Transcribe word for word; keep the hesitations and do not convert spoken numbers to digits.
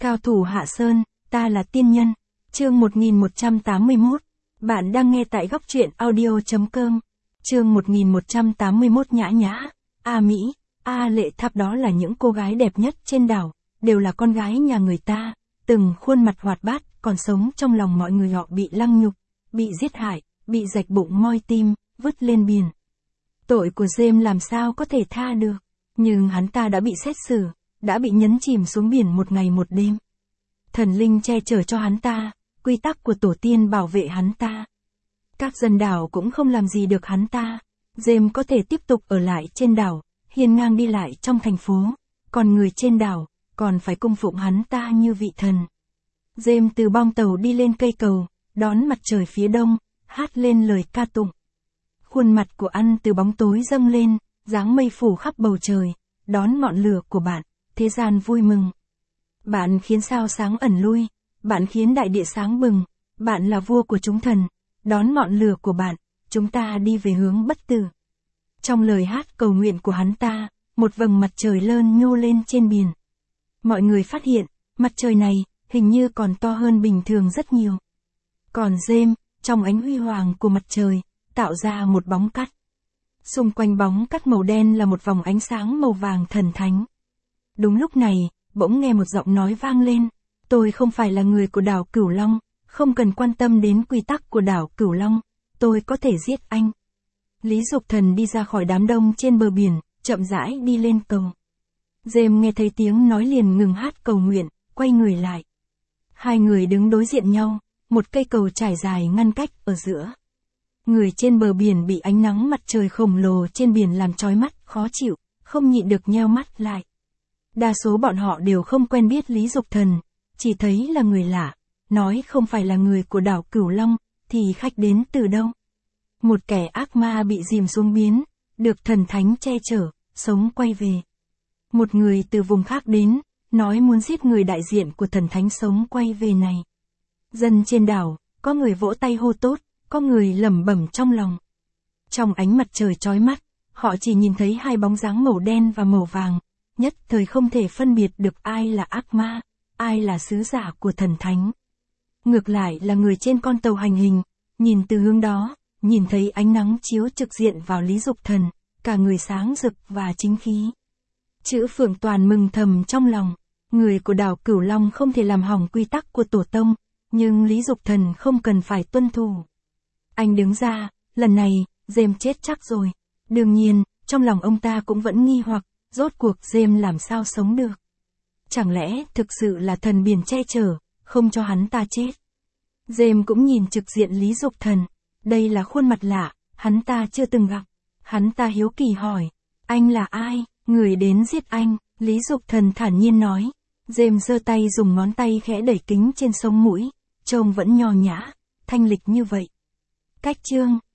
Cao thủ Hạ Sơn, ta là tiên nhân. Chương một nghìn một trăm tám mươi mốt. Bạn đang nghe tại góc truyện audio chấm com. Chương một nghìn một trăm tám mươi mốt. Nhã Nhã, A Mỹ, A Lệ Tháp, đó là những cô gái đẹp nhất trên đảo, đều là con gái nhà người ta, từng khuôn mặt hoạt bát, còn sống trong lòng mọi người. Họ bị lăng nhục, bị giết hại, bị rạch bụng moi tim, vứt lên biển. Tội của James làm sao có thể tha được, nhưng hắn ta đã bị xét xử, đã bị nhấn chìm xuống biển một ngày một đêm. Thần linh che chở cho hắn ta, quy tắc của tổ tiên bảo vệ hắn ta. Các dân đảo cũng không làm gì được hắn ta. James có thể tiếp tục ở lại trên đảo, hiên ngang đi lại trong thành phố, còn người trên đảo còn phải cung phụng hắn ta như vị thần. James từ bong tàu đi lên cây cầu, đón mặt trời phía đông, hát lên lời ca tụng. Khuôn mặt của anh từ bóng tối dâng lên, dáng mây phủ khắp bầu trời, đón ngọn lửa của bạn, thế gian vui mừng. Bạn khiến sao sáng ẩn lui, bạn khiến đại địa sáng bừng, bạn là vua của chúng thần, đón ngọn lửa của bạn, chúng ta đi về hướng bất tử. Trong lời hát cầu nguyện của hắn ta, một vầng mặt trời lơn nhô lên trên biển. Mọi người phát hiện, mặt trời này, hình như còn to hơn bình thường rất nhiều. Còn James, trong ánh huy hoàng của mặt trời, tạo ra một bóng cắt. Xung quanh bóng cắt màu đen là một vòng ánh sáng màu vàng thần thánh. Đúng lúc này, bỗng nghe một giọng nói vang lên, tôi không phải là người của đảo Cửu Long, không cần quan tâm đến quy tắc của đảo Cửu Long, tôi có thể giết anh. Lý Dục Thần đi ra khỏi đám đông trên bờ biển, chậm rãi đi lên cầu. James nghe thấy tiếng nói liền ngừng hát cầu nguyện, quay người lại. Hai người đứng đối diện nhau, một cây cầu trải dài ngăn cách ở giữa. Người trên bờ biển bị ánh nắng mặt trời khổng lồ trên biển làm chói mắt, khó chịu, không nhịn được nheo mắt lại. Đa số bọn họ đều không quen biết Lý Dục Thần, chỉ thấy là người lạ, nói không phải là người của đảo Cửu Long, thì khách đến từ đâu. Một kẻ ác ma bị dìm xuống biến, được thần thánh che chở, sống quay về. Một người từ vùng khác đến, nói muốn giết người đại diện của thần thánh sống quay về này. Dân trên đảo, có người vỗ tay hô tốt, có người lẩm bẩm trong lòng. Trong ánh mặt trời chói mắt, họ chỉ nhìn thấy hai bóng dáng màu đen và màu vàng, nhất thời không thể phân biệt được ai là ác ma, ai là sứ giả của thần thánh. Ngược lại là người trên con tàu hành hình, nhìn từ hướng đó, nhìn thấy ánh nắng chiếu trực diện vào Lý Dục Thần, cả người sáng rực và chính khí. Chữ Phượng Toàn mừng thầm trong lòng, người của đảo Cửu Long không thể làm hỏng quy tắc của tổ tông, nhưng Lý Dục Thần không cần phải tuân thủ. Anh đứng ra, lần này, James chết chắc rồi. Đương nhiên, trong lòng ông ta cũng vẫn nghi hoặc, rốt cuộc James làm sao sống được. Chẳng lẽ thực sự là thần biển che chở, không cho hắn ta chết. James cũng nhìn trực diện Lý Dục Thần, đây là khuôn mặt lạ, hắn ta chưa từng gặp. Hắn ta hiếu kỳ hỏi, anh là ai, người đến giết anh, Lý Dục Thần thản nhiên nói. James giơ tay dùng ngón tay khẽ đẩy kính trên sống mũi, trông vẫn nho nhã, thanh lịch như vậy. Cách chương